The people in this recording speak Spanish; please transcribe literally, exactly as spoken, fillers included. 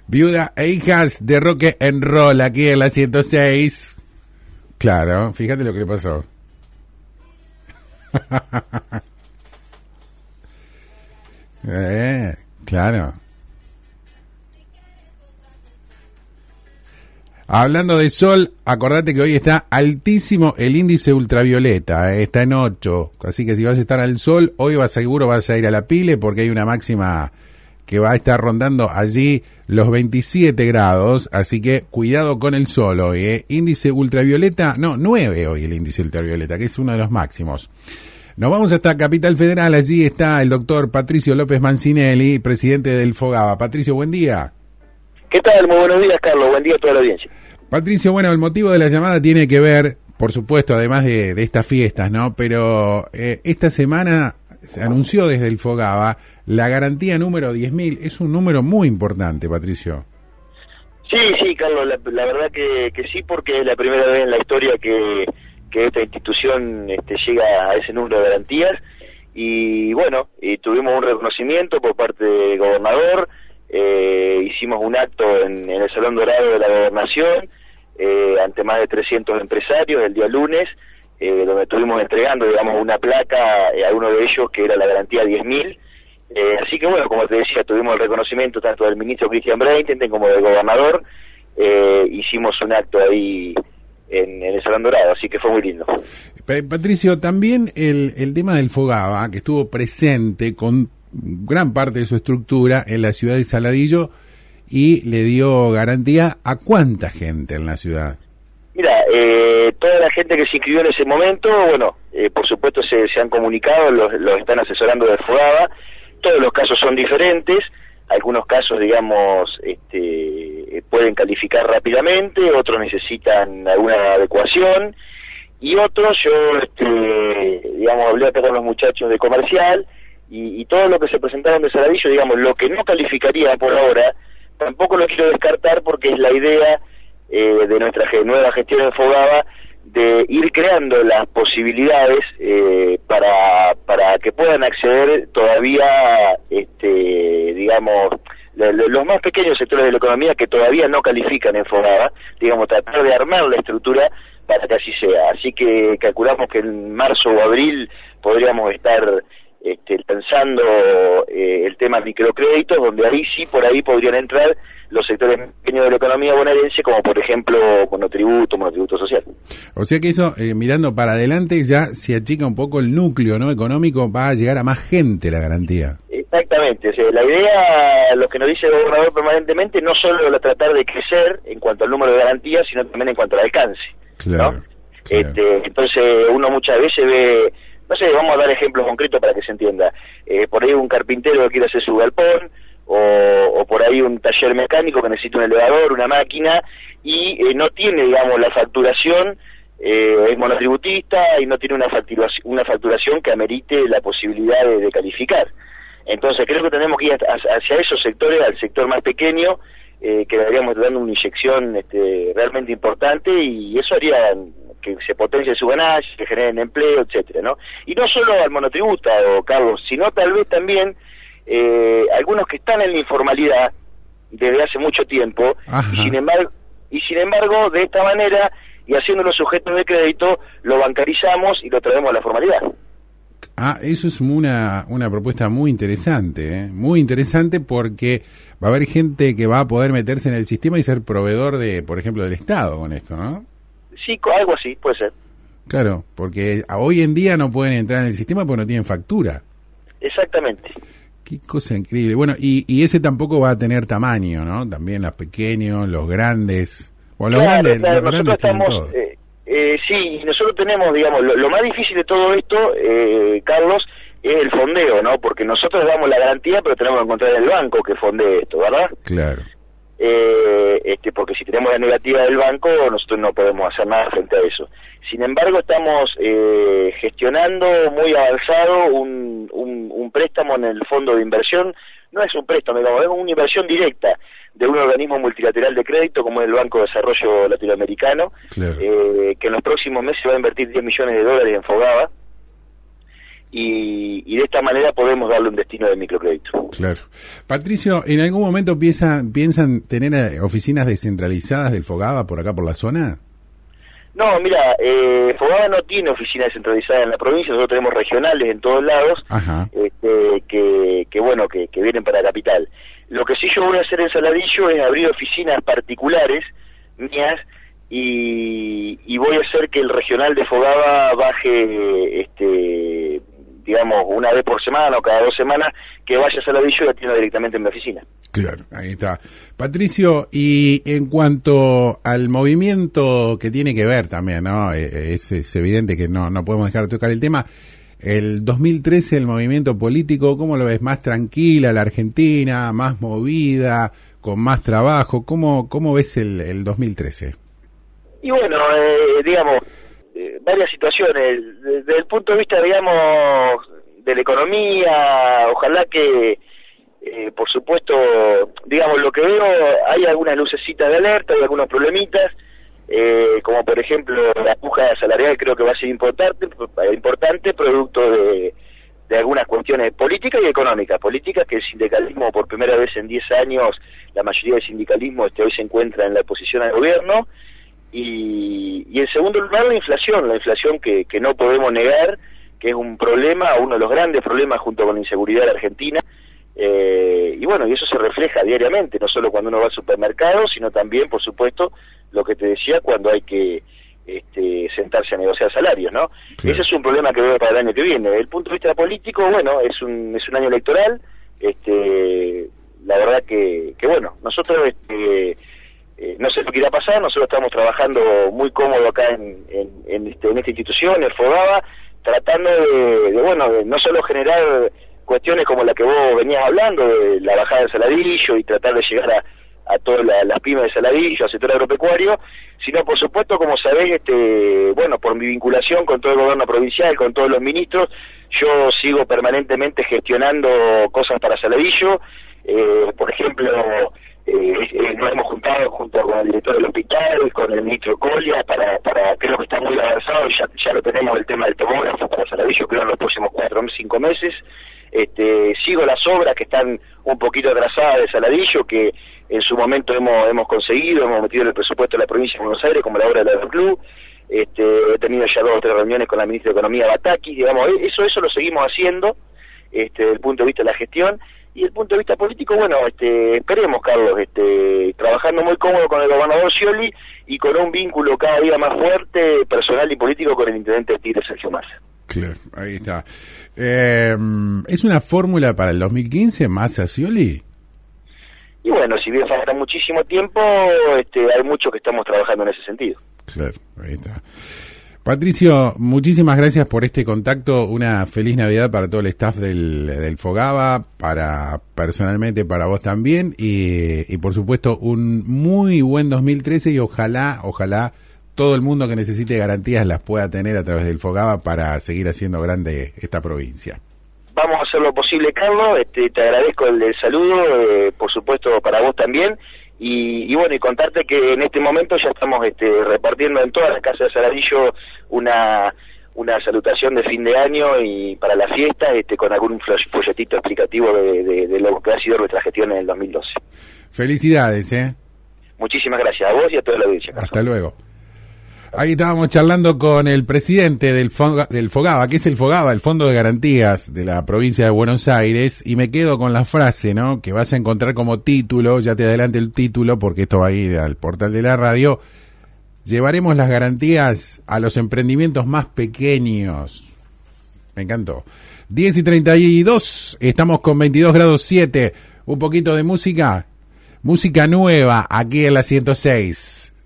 Viuda e hijas de rock and roll aquí en la ciento seis. Claro, fíjate lo que le pasó. eh, claro. Hablando de sol, acordate que hoy está altísimo el índice ultravioleta, eh, está en ocho, así que si vas a estar al sol, hoy vas seguro vas a ir a la pile porque hay una máxima que va a estar rondando allí los veintisiete grados, así que cuidado con el sol hoy, eh. Índice ultravioleta, no, nueve hoy el índice ultravioleta, que es uno de los máximos. Nos vamos hasta Capital Federal, allí está el doctor Patricio López Mancinelli, presidente del FOGABA. Patricio, buen día. ¿Qué tal? Muy buenos días, Carlos. Buen día a toda la audiencia. Patricio, bueno, el motivo de la llamada tiene que ver, por supuesto, además de, de estas fiestas, ¿no? Pero eh, esta semana se anunció desde el FOGABA la garantía número diez mil. Es un número muy importante, Patricio. Sí, sí, Carlos, la, la verdad que, que sí, porque es la primera vez en la historia que, que esta institución este, llega a ese número de garantías. Y bueno, y tuvimos un reconocimiento por parte del gobernador. Eh, hicimos un acto en, en el Salón Dorado de la Gobernación eh, ante más de trescientos empresarios el día lunes, eh, donde estuvimos entregando, digamos, una placa eh, a uno de ellos que era la garantía diez mil. Eh, así que bueno, como te decía, tuvimos el reconocimiento tanto del ministro Cristian Breitenten como del gobernador. Eh, hicimos un acto ahí en, en el Salón Dorado, así que fue muy lindo. Patricio, también el, el tema del FOGABA, que estuvo presente con gran parte de su estructura en la ciudad de Saladillo y le dio garantía a cuánta gente en la ciudad. Mira, eh, toda la gente que se inscribió en ese momento, bueno, eh, por supuesto se, se han comunicado, los, los están asesorando del FOGABA. Todos los casos son diferentes, algunos casos, digamos, este, pueden calificar rápidamente, otros necesitan alguna adecuación, y otros, yo, este, digamos, hablé acá con los muchachos de comercial, y, y todo lo que se presentaron de Saladillo, digamos, lo que no calificaría por ahora, tampoco lo quiero descartar porque es la idea eh, de nuestra ge- nueva gestión en FOGABA, de ir creando las posibilidades eh, para para que puedan acceder todavía, este, digamos, le, le, los más pequeños sectores de la economía que todavía no califican en FOGABA, digamos, tratar de armar la estructura para que así sea. Así que calculamos que en marzo o abril podríamos estar este, lanzando eh, el tema microcréditos, donde ahí sí, por ahí podrían entrar los sectores pequeños de la economía bonaerense, como por ejemplo monotributo, monotributo social. O sea que eso, eh, mirando para adelante, ya se achica un poco el núcleo, ¿no?, económico, va a llegar a más gente la garantía. Exactamente, o sea, la idea, lo que nos dice el gobernador permanentemente, no solo la tratar de crecer en cuanto al número de garantías, sino también en cuanto al alcance. Claro, ¿no? claro. Este, entonces uno muchas veces ve, no sé, vamos a dar ejemplos concretos para que se entienda. Eh, por ahí un carpintero que quiere hacer su galpón, o, o por ahí un taller mecánico que necesita un elevador, una máquina, y eh, no tiene, digamos, la facturación, eh, es monotributista y no tiene una facturación, una facturación que amerite la posibilidad de, de calificar. Entonces creo que tenemos que ir hacia esos sectores, al sector más pequeño, eh, que deberíamos dando una inyección este, realmente importante, y eso haría que se potencie su ganancia, que generen empleo, etcétera, ¿no? Y no solo al monotributado, Carlos, sino tal vez también eh, algunos que están en la informalidad desde hace mucho tiempo, Ajá. y sin embargo, y sin embargo, de esta manera, y haciéndolo sujetos de crédito, lo bancarizamos y lo traemos a la formalidad. Ah, eso es una, una propuesta muy interesante, ¿eh? Muy interesante, porque va a haber gente que va a poder meterse en el sistema y ser proveedor de, por ejemplo, del Estado con esto, ¿no? Sí, algo así, puede ser. Claro, porque hoy en día no pueden entrar en el sistema porque no tienen factura. Exactamente. Qué cosa increíble. Bueno, y, y ese tampoco va a tener tamaño, ¿no? También los pequeños, los grandes. O los claro, grandes, claro, los nosotros grandes tienen estamos, todo. Eh, eh, sí, nosotros tenemos, digamos, lo, lo más difícil de todo esto, eh, Carlos, es el fondeo, ¿no? Porque nosotros damos la garantía, pero tenemos que encontrar el banco que fondee esto, ¿verdad? Claro. Eh, este, porque si tenemos la negativa del banco, nosotros no podemos hacer nada frente a eso. Sin embargo, estamos eh, gestionando muy avanzado un, un, un préstamo en el fondo de inversión. No es un préstamo, digamos, es una inversión directa de un organismo multilateral de crédito como es el Banco de Desarrollo Latinoamericano, Claro. eh, que en los próximos meses va a invertir diez millones de dólares en FOGABA. y, y de esta manera podemos darle un destino de microcrédito. Claro. Patricio, ¿en algún momento piensan, piensan tener eh, oficinas descentralizadas del Fogaba por acá por la zona? No, mira, eh, Fogaba no tiene oficina descentralizada en la provincia, nosotros tenemos regionales en todos lados, este, que, que bueno, que, que vienen para la capital. Lo que sí yo voy a hacer en Saladillo es abrir oficinas particulares mías y, y voy a hacer que el regional de Fogaba baje, este, digamos, una vez por semana o cada dos semanas, que vaya a Saladillo y atienda directamente en mi oficina. Claro, ahí está. Patricio, y en cuanto al movimiento que tiene que ver también, ¿no? Es, es evidente que no, no podemos dejar de tocar el tema. El dos mil trece, el movimiento político, ¿cómo lo ves? ¿Más tranquila la Argentina, más movida, con más trabajo? ¿Cómo, cómo ves el, el dos mil trece? Y bueno, eh, digamos, eh, varias situaciones. Desde el punto de vista, digamos, de la economía, ojalá que, eh, por supuesto, digamos, lo que veo, hay algunas lucecitas de alerta, hay algunos problemitas, eh, como por ejemplo la puja salarial creo que va a ser importante, importante producto de, de algunas cuestiones políticas y económicas. Políticas, que el sindicalismo por primera vez en diez años, la mayoría del sindicalismo este, hoy se encuentra en la oposición al gobierno, y, y en segundo lugar la inflación, la inflación que, que no podemos negar, que es un problema, uno de los grandes problemas junto con la inseguridad de la Argentina, eh, y bueno, y eso se refleja diariamente, no solo cuando uno va al supermercado, sino también, por supuesto, lo que te decía, cuando hay que este, sentarse a negociar salarios, ¿no? Sí. Ese es un problema que veo para el año que viene. Desde el punto de vista político, bueno, es un es un año electoral, este, la verdad que, que bueno, nosotros, este, eh, no sé lo que irá a pasar, nosotros estamos trabajando muy cómodo acá en, en, en, este, en esta institución, el Fogaba, tratando de, de, bueno, de no solo generar cuestiones como la que vos venías hablando, de la bajada del Saladillo y tratar de llegar a a todas la, las pymes de Saladillo, al sector agropecuario, sino por supuesto, como sabés, este, bueno, por mi vinculación con todo el gobierno provincial, con todos los ministros, yo sigo permanentemente gestionando cosas para Saladillo, eh, por ejemplo, eh, eh, nos hemos juntado junto con el director del hospital, con el ministro Colia, para, para creo que está muy avanzado, ya, ya lo tenemos el tema del tomógrafo para Saladillo, creo en los próximos cuatro o cinco meses. Este, sigo las obras que están un poquito atrasadas de Saladillo, que en su momento hemos hemos conseguido, hemos metido en el presupuesto de la provincia de Buenos Aires, como la obra del Aeroclub. Este, he tenido ya dos o tres reuniones con la ministra de Economía, Bataki, digamos, eso eso lo seguimos haciendo, este, desde el punto de vista de la gestión. Y desde el punto de vista político, bueno, este, esperemos, Carlos, este, trabajando muy cómodo con el gobernador Scioli y con un vínculo cada día más fuerte, personal y político, con el intendente de Tigre, Sergio Massa. Claro, ahí está. Eh, ¿Es una fórmula para el dos mil quince, Massa Scioli? Y bueno, si bien falta muchísimo tiempo, este, hay mucho que estamos trabajando en ese sentido. Claro, ahí está. Patricio, muchísimas gracias por este contacto. Una feliz Navidad para todo el staff del, del Fogaba, para personalmente para vos también, y, y por supuesto un muy buen dos mil trece, y ojalá, ojalá todo el mundo que necesite garantías las pueda tener a través del Fogaba para seguir haciendo grande esta provincia. Vamos a hacer lo posible, Carlos, este, te agradezco el, el saludo, eh, por supuesto para vos también, y, y bueno, y contarte que en este momento ya estamos este, repartiendo en todas las casas de Saladillo una una salutación de fin de año y para la fiesta, este, con algún folletito explicativo de, de, de lo que ha sido nuestra gestión en el dos mil doce. Felicidades, ¿eh? Muchísimas gracias a vos y a toda la audiencia, Carlos. Hasta luego. Ahí estábamos charlando con el presidente del, Foga, del Fogaba, que es el Fogaba, el Fondo de Garantías de la provincia de Buenos Aires, y me quedo con la frase, ¿no?, que vas a encontrar como título, ya te adelanto el título porque esto va a ir al portal de la radio: llevaremos las garantías a los emprendimientos más pequeños. Me encantó. diez y treinta y dos, estamos con veintidós grados siete, un poquito de música, música nueva aquí en la ciento seis.